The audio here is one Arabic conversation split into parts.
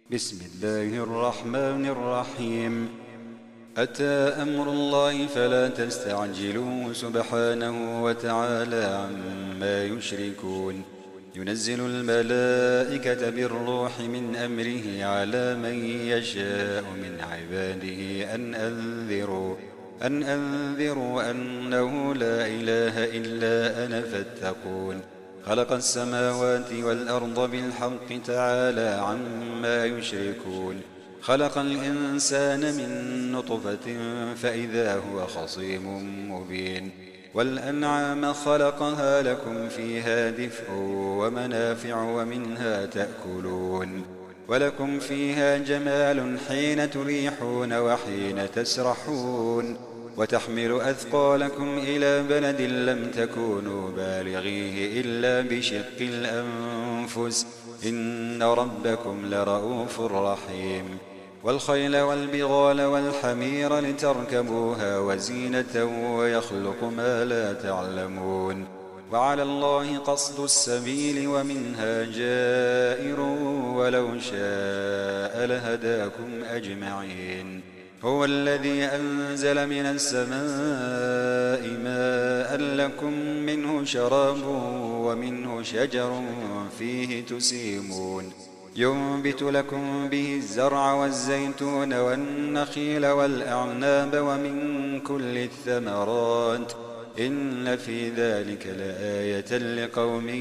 بسم الله الرحمن الرحيم. أتى أمر الله فلا تستعجلوه سبحانه وتعالى عما يشركون. ينزل الملائكة بالروح من أمره على من يشاء من عباده أن أنذروا أنه لا إله إلا أنا فاتقون. خلق السماوات والأرض بالحق تعالى عما يشركون. خلق الإنسان من نطفة فإذا هو خصيم مبين. والأنعام خلقها لكم فيها دفء ومنافع ومنها تأكلون. ولكم فيها جمال حين تريحون وحين تسرحون. وتحمل أثقالكم إلى بلد لم تكونوا بالغيه إلا بشق الأنفس إن ربكم لرؤوف رحيم. والخيل والبغال والحمير لتركبوها وزينة ويخلق ما لا تعلمون. وعلى الله قصد السبيل ومنها جائر ولو شاء لهداكم أجمعين. هو الذي أنزل من السماء ماء لكم منه شراب ومنه شجر فيه تسيمون. ينبت لكم به الزرع والزيتون والنخيل والأعناب ومن كل الثمرات إن في ذلك لآية لقوم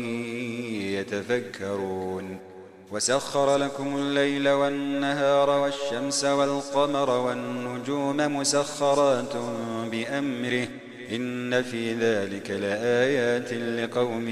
يتفكرون. وسخر لكم الليل والنهار والشمس والقمر والنجوم مسخرات بأمره إن في ذلك لآيات لقوم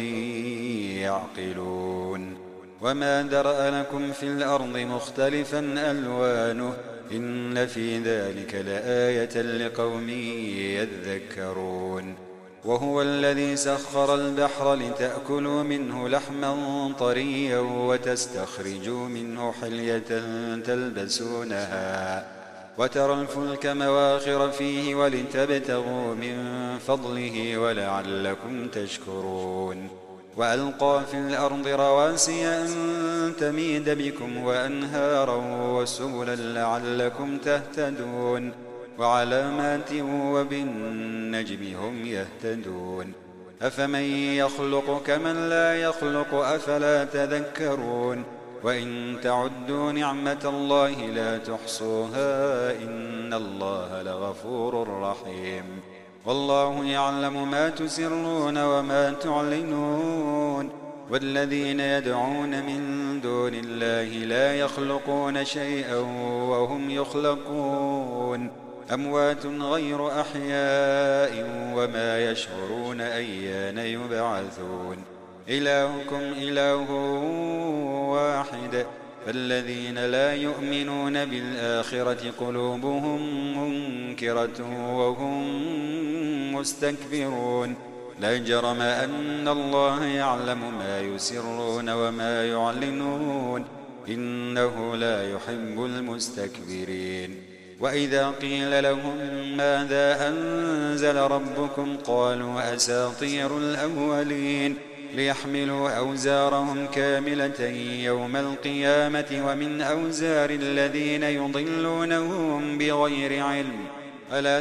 يعقلون. وما ذرأ لكم في الأرض مختلفا ألوانه إن في ذلك لآية لقوم يذكرون. وهو الذي سخر البحر لتأكلوا منه لحما طريا وتستخرجوا منه حلية تلبسونها وترى الفلك مواخر فيه ولتبتغوا من فضله ولعلكم تشكرون. وألقى في الأرض رواسي أن تميد بكم وأنهارا وسبلا لعلكم تهتدون. وعلامات وبالنجم هم يهتدون. أفمن يخلق كمن لا يخلق أفلا تذكرون. وإن تعدوا نعمة الله لا تحصوها إن الله لغفور رحيم. والله يعلم ما تسرون وما تعلنون. والذين يدعون من دون الله لا يخلقون شيئا وهم يخلقون. أموات غير أحياء وما يشعرون أيان يبعثون. إلهكم إله واحد فالذين لا يؤمنون بالآخرة قلوبهم منكرة وهم مستكبرون. لا جرم أن الله يعلم ما يسرون وما يعلنون إنه لا يحب المستكبرين. وإذا قيل لهم ماذا أنزل ربكم قالوا أساطير الأولين ليحملوا أوزارهم كاملة يوم القيامة ومن أوزار الذين يضلونهم بغير علم ألا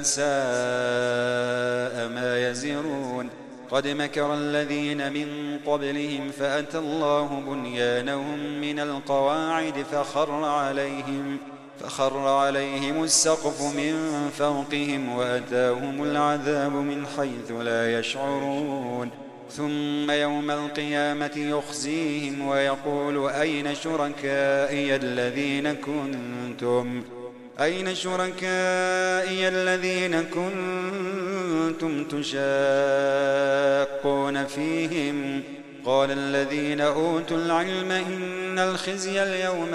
ساء ما يزرون. قد مكر الذين من قبلهم فأتى الله بنيانهم من القواعد فخر عليهم السقف من فوقهم وأتاهم العذاب من حيث لا يشعرون. ثم يوم القيامة يخزيهم ويقول أين شركائي الذين كنتم تشاقون فيهم. قال الذين أوتوا العلم إن الخزي اليوم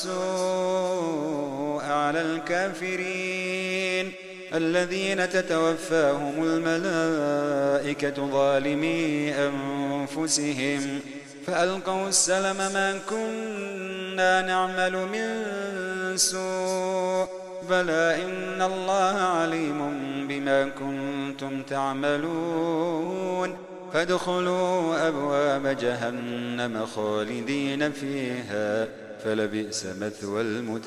والسوء على الكافرين الذين تتوفاهم الملائكة ظالمي أنفسهم فألقوا السلم ما كنا نعمل من سوء بلى إن الله عليم بما كنتم تعملون. فادخلوا أبواب جهنم خالدين فيها فلبئس مثوى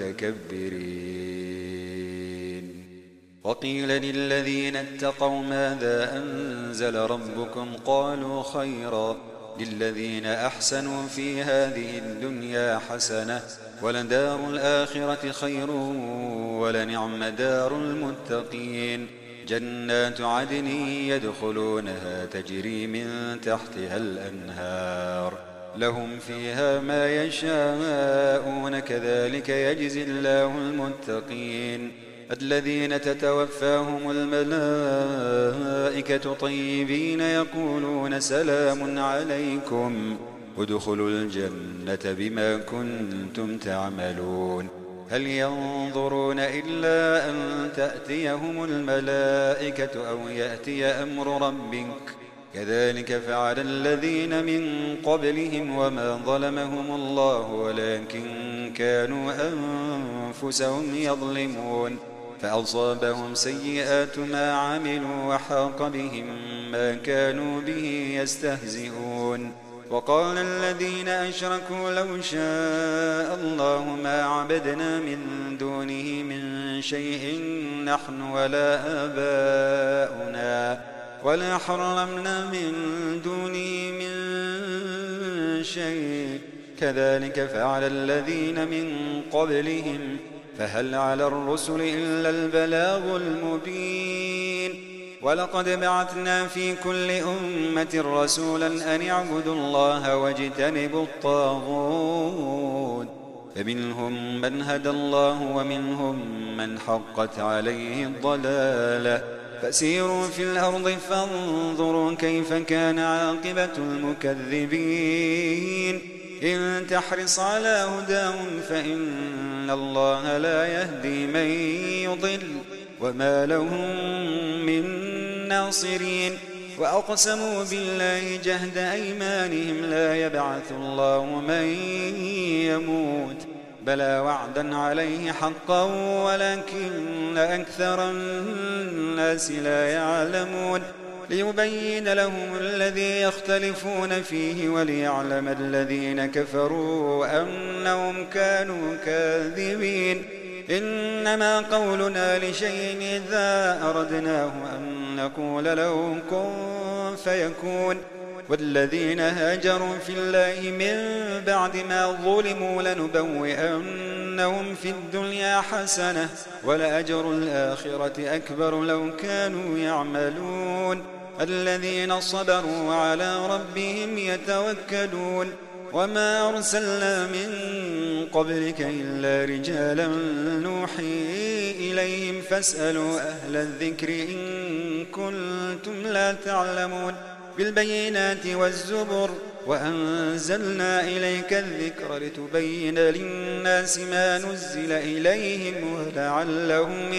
المتكبرين. وقيل للذين اتقوا ماذا أنزل ربكم قالوا خيرا للذين أحسنوا في هذه الدنيا حسنة ولدار الآخرة خير ولنعم دار المتقين. جنات عدن يدخلونها تجري من تحتها الأنهار لهم فيها ما يشاءون كذلك يجزي الله المتقين. الذين تتوفاهم الملائكة طيبين يقولون سلام عليكم ادخلوا الجنة بما كنتم تعملون. هل ينظرون إلا أن تأتيهم الملائكة أو يأتي أمر ربك كذلك فعل الذين من قبلهم وما ظلمهم الله ولكن كانوا أنفسهم يظلمون. فأصابهم سيئات ما عملوا وحاق بهم ما كانوا به يستهزئون. وقال الذين أشركوا لو شاء الله ما عبدنا من دونه من شيء نحن ولا آباؤنا ولا حرمنا من دونه من شيء كذلك فعل الذين من قبلهم فهل على الرسل إلا البلاغ المبين. ولقد بعثنا في كل أمة رسولا أن اعبدوا الله واجتنبوا الطاغوت فمنهم من هدى الله ومنهم من حقت عليه الضلالة. فسيروا في الأرض فانظروا كيف كان عاقبة المكذبين. إن تحرص على هداهم فإن الله لا يهدي من يضل وما لهم من ناصرين. وأقسموا بالله جهد أيمانهم لا يبعث الله من يموت بلى وعدا عليه حقا ولكن أكثر الناس لا يعلمون. ليبين لهم الذي يختلفون فيه وليعلم الذين كفروا أنهم كانوا كاذبين. إنما قولنا لشيء إذا أردناه أن نقول له كن فيكون. والذين هاجروا في الله من بعد ما ظلموا لنبوئنهم في الدنيا حسنة ولأجر الآخرة أكبر لو كانوا يعملون. الذين صبروا وعلى ربهم يتوكلون. وما أرسلنا من قبلك إلا رجالا نوحي إليهم فاسألوا أهل الذكر إن كنتم لا تعلمون. بالبينات والزبر وأنزلنا إليك الذكر لتبين للناس ما نزل إليهم ولعلهم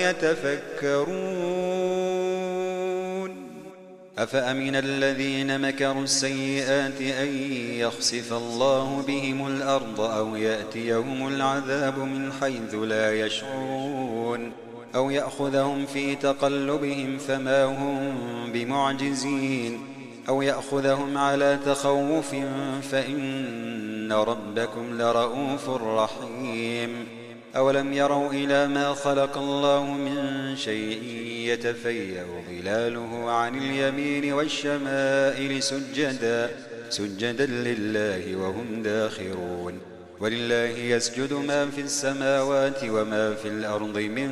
يتفكرون. أفأمن الذين مكروا السيئات أن يخسف الله بهم الأرض أو يأتيهم العذاب من حيث لا يشعرون أو يأخذهم في تقلبهم فما هم بمعجزين أو يأخذهم على تخوف فإن ربكم لرؤوف رحيم. أولم يروا إلى ما خلق الله من شيء يتفيأ ظلاله عن اليمين والشمائل سجدا لله وهم داخرون. ولله يسجد ما في السماوات وما في الأرض من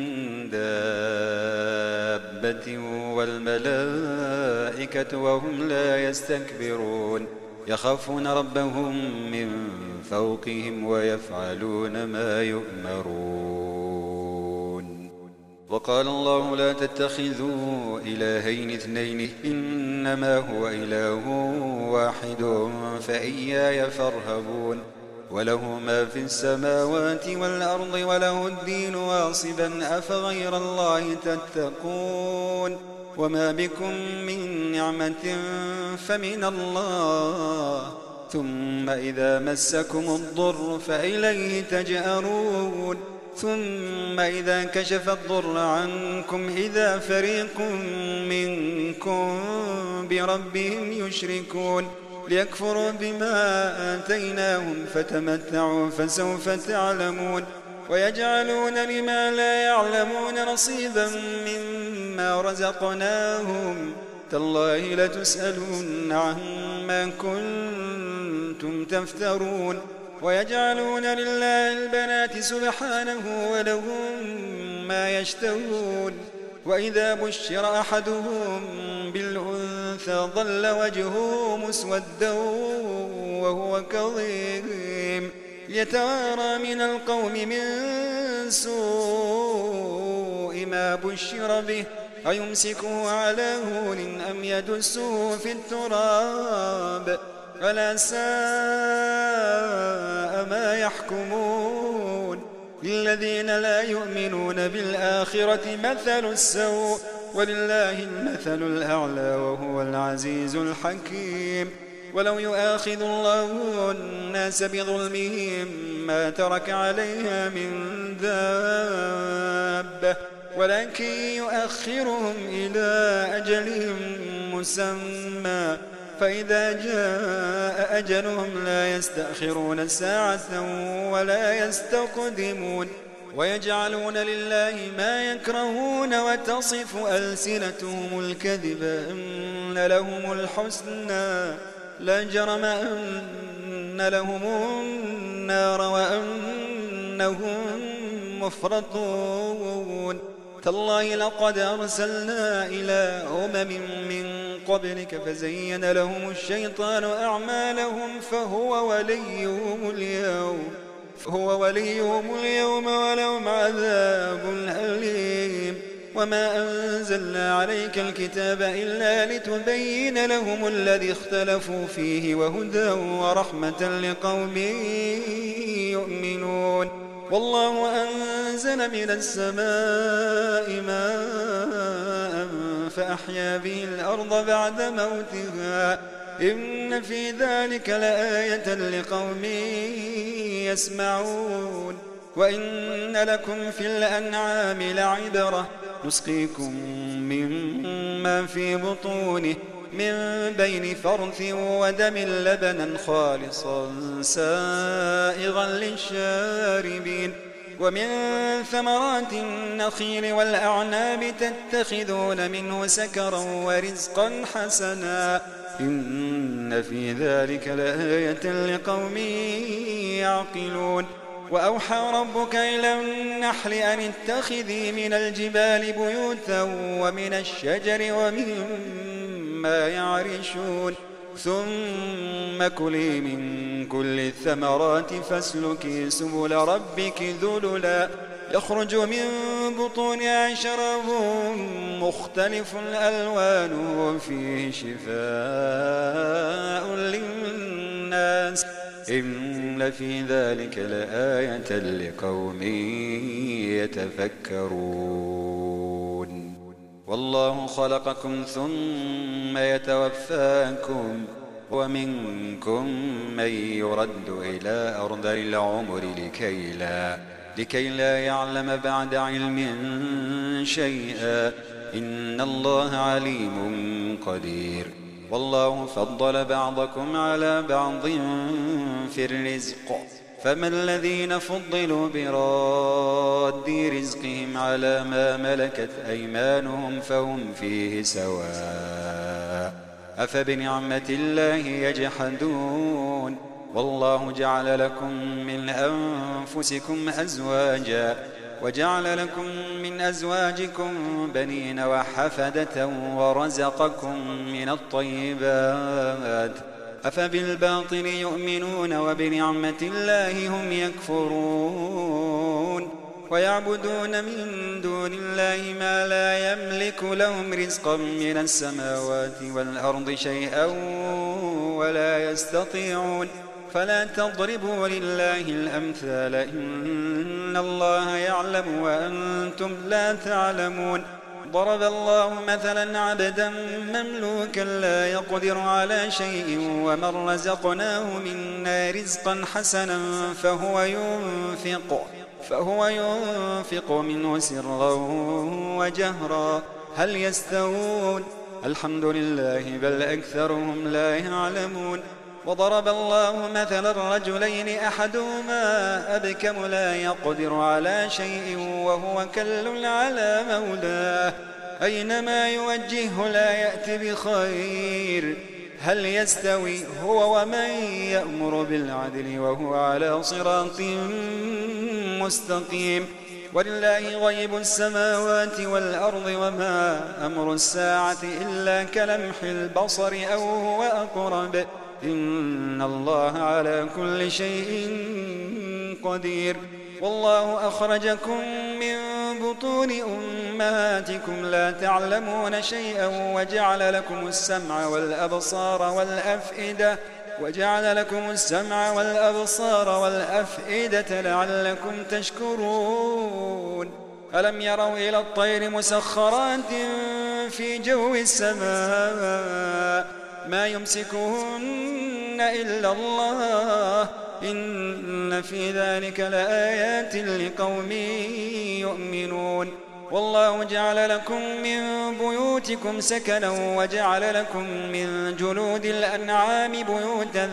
دابة والملائكة وهم لا يستكبرون يخافون ربهم من فوقهم ويفعلون ما يؤمرون. وقال الله لا تتخذوا إلهين اثنين إنما هو إله واحد فإياي فارهبون. وله ما في السماوات والأرض وله الدين واصبا أفغير الله تتقون. وما بكم من نعمة فمن الله ثم إذا مسكم الضر فإليه تجأرون. ثم إذا كشف الضر عنكم إذا فريق منكم بربهم يشركون. ليكفروا بما آتيناهم فتمتعوا فسوف تعلمون ويجعلون لما لا يعلمون نصيبا مما رزقناهم تالله لتسألن عما كنتم تفترون ويجعلون لله البنات سبحانه ولهم ما يشتهون وإذا بشر أحدهم بالأنثى ظل وجهه مسودا وهو كظيم يتوارى من القوم من سوء ما بشر به أيمسكه على هون أم يدسه في التراب ألا ساء ما يحكمون للذين لا يؤمنون بالآخرة مثل السوء ولله المثل الأعلى وهو العزيز الحكيم ولو يؤاخذ الله الناس بظلمهم ما ترك عليها من دابة ولكن يؤخرهم إلى أجل مسمى فإذا جاء أجلهم لا يستأخرون ساعة ولا يستقدمون ويجعلون لله ما يكرهون وتصف ألسنتهم الكذب أن لهم الحسنى لا جرم أن لهم النار وأنهم مفرطون تالله لقد أرسلنا إلى من قبلك فزين لهم الشيطان أعمالهم فهو وليهم اليوم ولهم عذاب أليم وما أنزلنا عليك الكتاب إلا لتبين لهم الذي اختلفوا فيه وهدى ورحمة لقوم يؤمنون والله أنزل من السماء ماء فأحيا به الأرض بعد موتها إن في ذلك لآية لقوم يسمعون وإن لكم في الأنعام لعبرة نسقيكم مما في بطونه من بين فرث ودم لبنا خالصا سائغا للشاربين ومن ثمرات النخيل والأعناب تتخذون منه سكرا ورزقا حسنا إن في ذلك لآية لقوم يعقلون وأوحى ربك إلى النحل أن اتخذي من الجبال بيوتا ومن الشجر ومما يعرشون ثم كلي من كل الثمرات فاسلكي سبل ربك ذللا يخرج من بطونها شراب مختلف ألوانه فيه شفاء للناس إن في ذلك لآية لقوم يتفكرون والله خلقكم ثم يتوفاكم ومنكم من يرد إلى أرذل العمر لكي لا يعلم بعد علم شيئا إن الله عليم قدير والله فضل بعضكم على بعض في الرزق فما الذين فضلوا براد رزقهم على ما ملكت أيمانهم فهم فيه سواء أفبنعمة الله يجحدون والله جعل لكم من أنفسكم أزواجا وجعل لكم من أزواجكم بنين وحفدة ورزقكم من الطيبات أفبالباطل يؤمنون وبنعمة الله هم يكفرون ويعبدون من دون الله ما لا يملك لهم رزقا من السماوات والأرض شيئا ولا يستطيعون فلا تضربوا لله الأمثال إن الله يعلم وأنتم لا تعلمون ضرب الله مثلا عبدا مملوكا لا يقدر على شيء ومن رزقناه منا رزقا حسنا فهو ينفق منه سرا وجهرا هل يستوون الحمد لله بل أكثرهم لا يعلمون وضرب الله مثلا الرجلين أحدهما أبكم لا يقدر على شيء وهو كل على مولاه أينما يوجهه لا يأتي بخير هل يستوي هو ومن يأمر بالعدل وهو على صراط مستقيم ولله غيب السماوات والأرض وما أمر الساعة إلا كلمح البصر أو هو أقرب إن الله على كل شيء قدير والله أخرجكم من بطون أمهاتكم لا تعلمون شيئا وجعل لكم السمع والأبصار والأفئدة لعلكم تشكرون ألم يروا إلى الطير مسخرات في جو السماء ما يمسكهن إلا الله إن في ذلك لآيات لقوم يؤمنون والله جعل لكم من بيوتكم سكنا وجعل لكم من جلود الأنعام بيوتا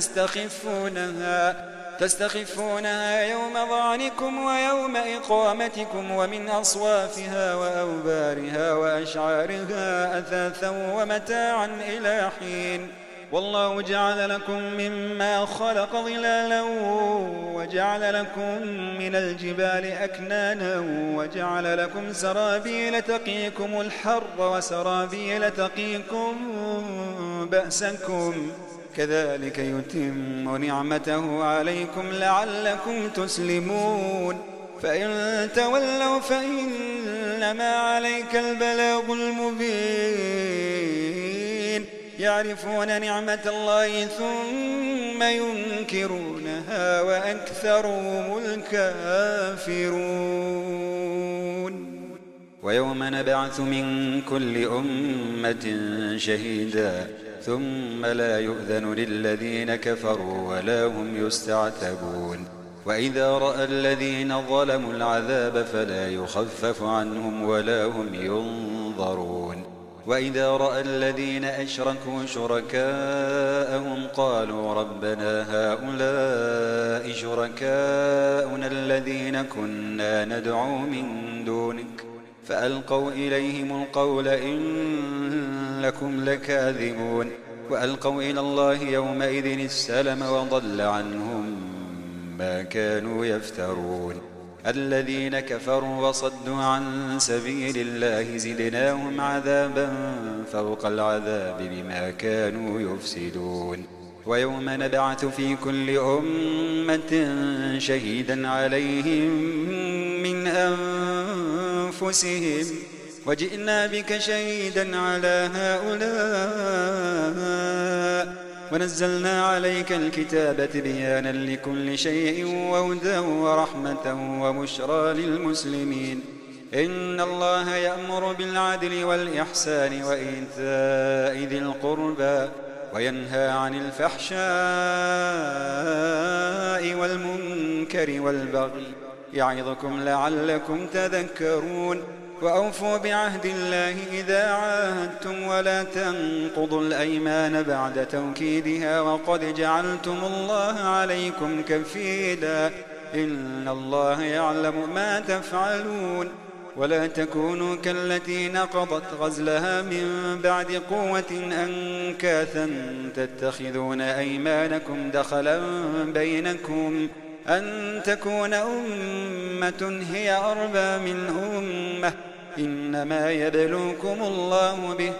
تستخفونها يوم ظعنكم ويوم إقامتكم ومن أصوافها وأوبارها وأشعارها أثاثا ومتاعا إلى حين والله جعل لكم مما خلق ظلالا وجعل لكم من الجبال أكنانا وجعل لكم سرابيل تقيكم الحر وسرابيل تقيكم بأسكم كذلك يتم نعمته عليكم لعلكم تسلمون فإن تولوا فإنما عليك البلاغ المبين يعرفون نعمة الله ثم ينكرونها وأكثرهم الكافرون ويوم نبعث من كل أمة شهيدا ثم لا يؤذن للذين كفروا ولا هم يستعتبون وإذا رأى الذين ظلموا العذاب فلا يخفف عنهم ولا هم ينظرون وإذا رأى الذين أشركوا شركاءهم قالوا ربنا هؤلاء شركاؤنا الذين كنا ندعو من دونك فألقوا إليهم القول إنكم لكاذبون وألقوا إلى الله يومئذ السلم وضل عنهم ما كانوا يفترون الذين كفروا وصدوا عن سبيل الله زدناهم عذابا فوق العذاب بما كانوا يفسدون ويوم نبعث في كل أمة شهيدا عليهم من أنفسهم وجئنا بك شهيدا على هؤلاء ونزلنا عليك الكتاب تبيانا لكل شيء وهدى ورحمة وبشرى للمسلمين إن الله يأمر بالعدل والإحسان وإيتاء ذي القربى وينهى عن الفحشاء والمنكر والبغي يعظكم لعلكم تذكرون وأوفوا بعهد الله إذا عاهدتم ولا تنقضوا الأيمان بعد توكيدها وقد جعلتم الله عليكم كفيلا إن الله يعلم ما تفعلون ولا تكونوا كالتي نقضت غزلها من بعد قوة أنكاثا تتخذون أيمانكم دخلا بينكم أن تكون أمة هي أربى من أمة إنما يبلوكم الله به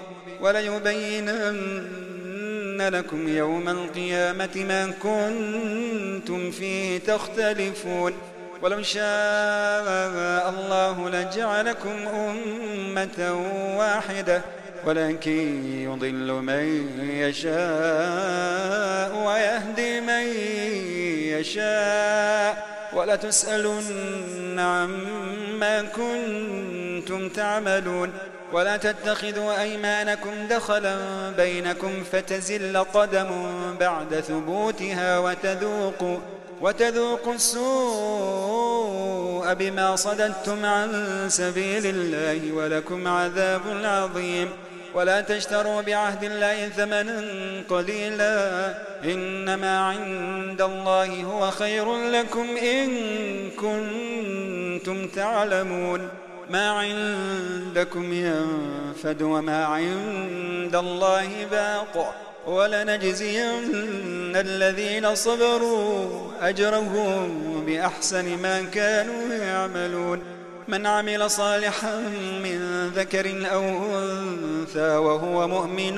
وليبينن لكم يوم القيامة ما كنتم فيه تختلفون ولو شاء الله لجعلكم أمة واحدة ولكن يضل من يشاء ويهدي من يشاء ولتسألن عما كنتم تعملون ولا تتخذوا أيمانكم دخلا بينكم فتزل قدم بعد ثبوتها وتذوقوا السوء بما صددتم عن سبيل الله ولكم عذاب عظيم ولا تشتروا بعهد الله ثمنا قليلا إنما عند الله هو خير لكم إن كنتم تعلمون ما عندكم ينفد وما عند الله باق ولنجزين الذين صبروا أجرهم بأحسن ما كانوا يعملون من عمل صالحا من ذكر أو أنثى وهو مؤمن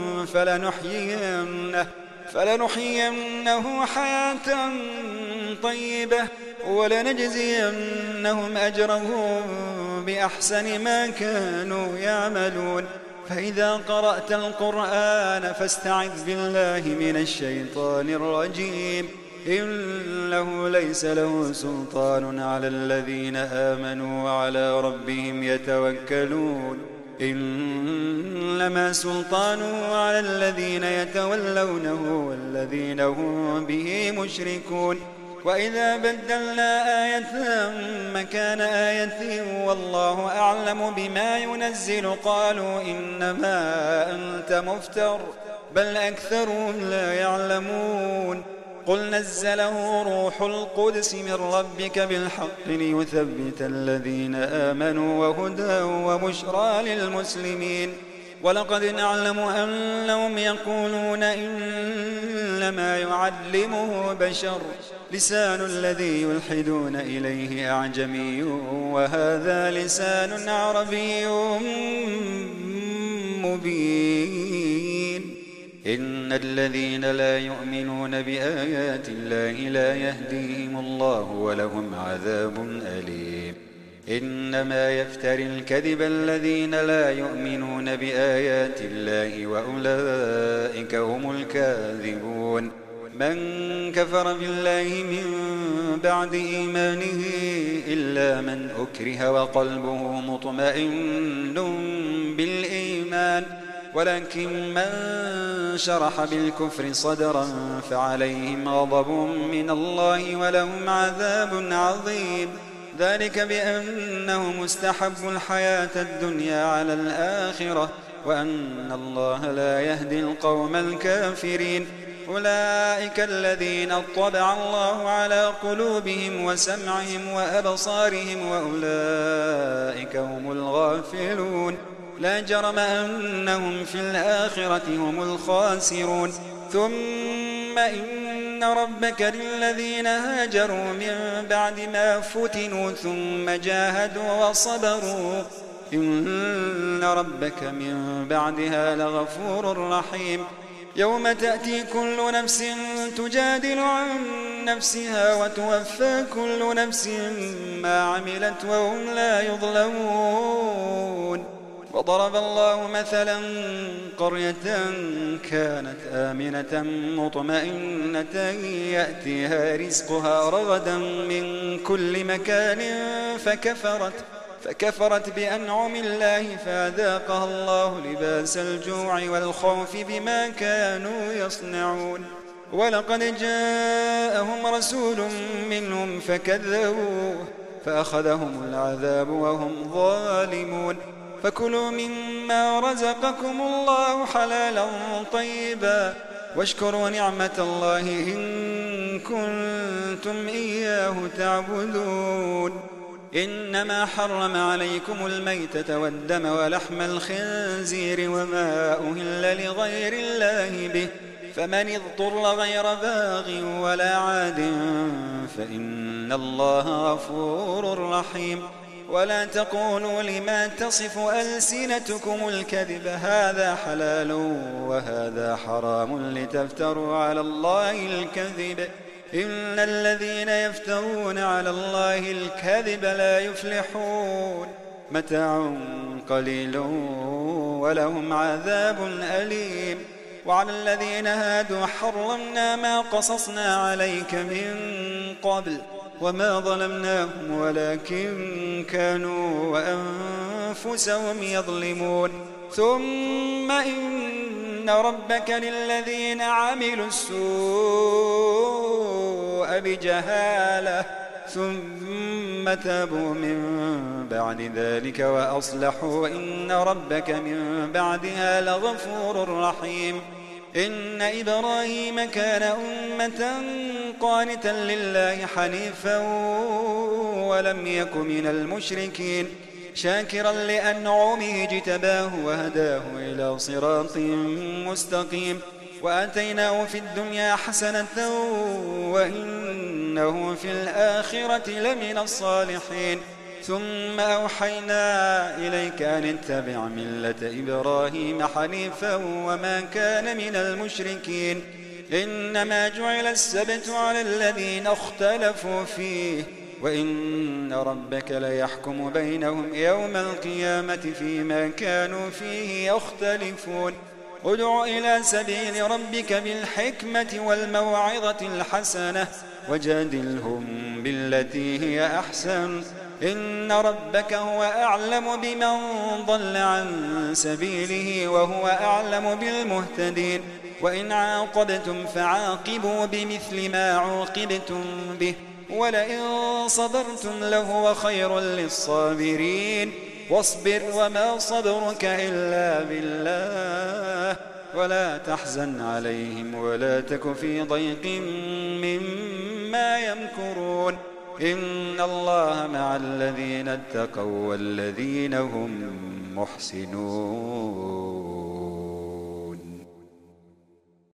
فلنحيينه حياة طيبة ولنجزينهم أجرهم بأحسن ما كانوا يعملون فإذا قرأت القرآن فاستعذ بالله من الشيطان الرجيم إنه ليس له سلطان على الذين آمنوا وعلى ربهم يتوكلون إنما سلطانه على الذين يتولونه والذين هم به مشركون وإذا بدلنا آية مكان آية والله أعلم بما ينزل قالوا إنما أنت مفتر بل أكثرهم لا يعلمون قل نزله روح القدس من ربك بالحق ليثبت الذين آمنوا وهدى وبشرى للمسلمين ولقد نعلم أنهم يقولون إنما يعلمه بشر لسان الذي يلحدون إليه أعجمي وهذا لسان عربي مبين إن الذين لا يؤمنون بآيات الله لا يهديهم الله ولهم عذاب أليم إنما يفتري الكذب الذين لا يؤمنون بآيات الله وأولئك هم الكاذبون من كفر بالله من بعد إيمانه إلا من أكره وقلبه مطمئن بالإيمان ولكن من شرح بالكفر صدرا فعليهم غضب من الله ولهم عذاب عظيم ذلك بأنهم استحبوا الحياة الدنيا على الآخرة وأن الله لا يهدي القوم الكافرين أولئك الذين طبع الله على قلوبهم وسمعهم وأبصارهم وأولئك هم الغافلون لا جرم أنهم في الآخرة هم الخاسرون ثم إن ربك للذين هاجروا من بعد ما فتنوا ثم جاهدوا وصبروا إن ربك من بعدها لغفور رحيم يوم تأتي كل نفس تجادل عن نفسها وتوفى كل نفس ما عملت وهم لا يظلمون وضرب الله مثلا قرية كانت آمنة مطمئنة يأتيها رزقها رغدا من كل مكان فكفرت بأنعم الله فأذاقها الله لباس الجوع والخوف بما كانوا يصنعون ولقد جاءهم رسول منهم فكذبوه فأخذهم العذاب وهم ظالمون فكلوا مما رزقكم الله حلالا طيبا واشكروا نعمة الله إن كنتم إياه تعبدون إنما حرم عليكم الميتة والدم ولحم الخنزير وما أهل لغير الله به فمن اضطر غير باغ ولا عاد فإن الله غفور رحيم ولا تقولوا لما تصف ألسنتكم الكذب هذا حلال وهذا حرام لتفتروا على الله الكذب إن الذين يفترون على الله الكذب لا يفلحون متاع قليل ولهم عذاب أليم وعلى الذين هادوا حرمنا ما قصصنا عليك من قبل وما ظلمناهم ولكن كانوا وأنفسهم يظلمون ثم إن ربك للذين عملوا السوء بجهالة ثم تابوا من بعد ذلك وأصلحوا وإن ربك من بعدها لغفور رحيم. إن إبراهيم كان أمة قانتا لله حنيفا ولم يك من المشركين شاكرا لأنعمه اجتباه وهداه إلى صراط مستقيم وآتيناه في الدنيا حسنة وإنه في الآخرة لمن الصالحين. ثم أوحينا إليك أن اتبع ملة إبراهيم حنيفا وما كان من المشركين. إنما جعل السبت على الذين اختلفوا فيه وإن ربك ليحكم بينهم يوم القيامة فيما كانوا فيه يختلفون. ادع إلى سبيل ربك بالحكمة والموعظة الحسنة وجادلهم بالتي هي أحسن إن ربك هو أعلم بمن ضل عن سبيله وهو أعلم بالمهتدين. وإن عاقبتم فعاقبوا بمثل ما عوقبتم به ولئن صبرتم لهو خير للصابرين. واصبر وما صبرك إلا بالله ولا تحزن عليهم ولا تك في ضيق مما يمكرون. إن الله مع الذين اتقوا والذين هم محسنون.